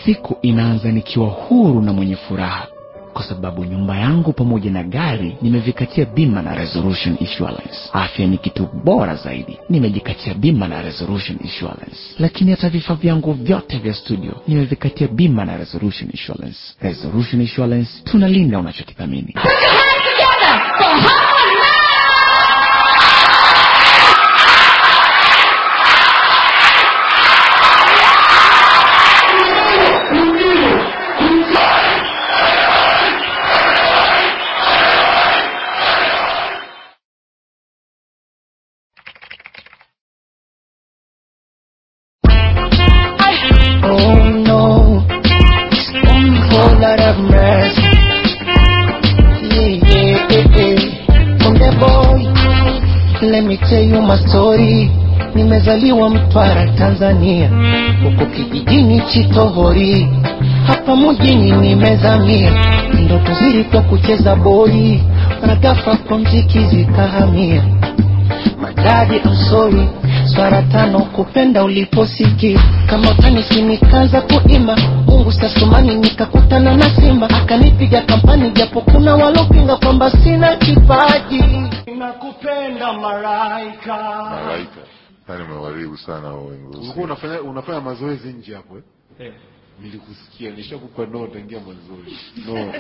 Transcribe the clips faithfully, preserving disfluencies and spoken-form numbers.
siku inaanza nikiwa huru na mwenye furaha, kwa sababu nyumba yangu pamoja na gari nimevikatia bima na Resolution Insurance. Afya ni kitu bora zaidi, nimejikatia bima na Resolution Insurance. Lakini hata vifaa vyangu vyote vya studio nimevikatia bima na Resolution Insurance. Resolution Insurance, tunalinda unachokithamini. Let me tell you my story. Nimezaliwa Mtwara, Tanzania, huko kijijini Chitohori. Hapa mjini nimezamia, ndoto zilikuwa kucheza boli, na ghafla kwa mziki zikahamia. My daddy, I'm sorry, swara tano kupenda uliposiki. Kama utanisi nikaanza kuimba, Mungu sasumani nikakutana na simba. Akanipiga kampani japo kuna walopinga kwamba sina kipaji. Nakupenda malaika. Malaika. Tani umewaribu sana wengu. Ulikuwa unafanya unafanya mazoezi nje hapo eh? Eh. Nilikusikia, nishakupa no tangia mazoezi. No.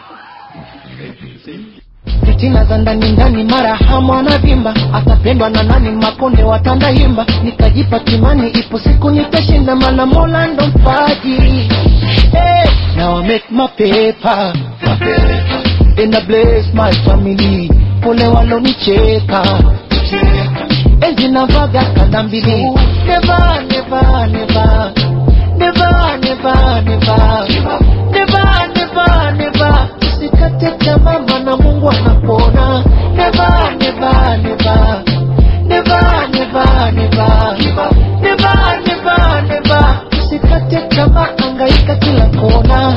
Fitina za ndani ndani mara hamu anavimba, atapendwa na nani makonde watandahimba. Nikajipa kimani ipo siku nitashinda, maana Mola ndo mpaji. Hey, now I make my paper, my paper. And I bless my family. Pole walonicheka, enzi na vaga kanda mbili. Never, never, never, never, never, never, never, never, never. Usikate tamaa maana Mungu anapona. Never, never, never, never, never, never, never, never, never. Usikate tamaa, hangaika kila kona.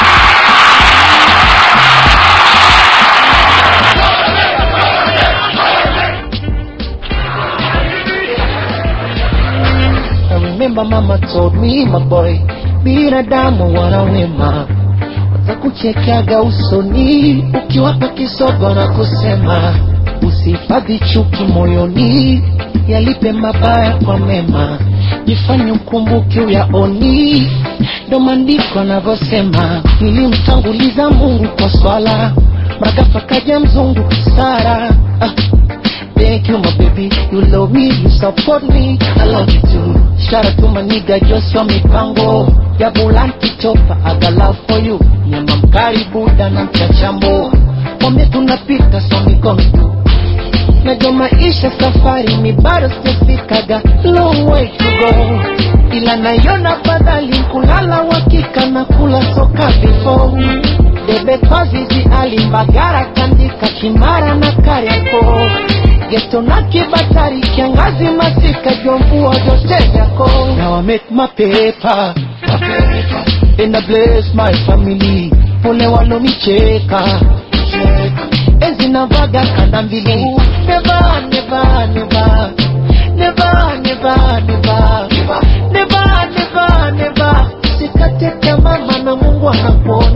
Remember mama told me my boy, binadamu wana wema, watakuchekaga usoni ukiwapa kisogo na kusema. Usihifadhi chuki moyoni, yalipe mabaya kwa mema. Jifanye ukumbuke uyaoni, ndo maandiko yanavyosema. Nilimtanguliza Mungu kwa swala, mragafa kaja mzungu Sara. ah. Thank you my baby, you love me, you support me, I love you too. Shout out to my nigga Joshua Mipango, ya Bulanti Chopa, I got love for you. Nyama mkari buda na mchachambo, wame tunapita so mikono tu. Najua maisha safari mi bado sijafikaga, long way to go. Ila naiona badali kulala wakika na kula soka before. Debe kwazizi alimbagara kandika Kimara na Kariako. Geto na Kibatari kiangazi masika jomvua jote jako. Now I make my paper, my paper. And I bless my family. Pole walonicheka, enzi na vaga kanda mbili. Never, never, never, never, never, never, never, never, never. Usikate tamaa maana Mungu anapona.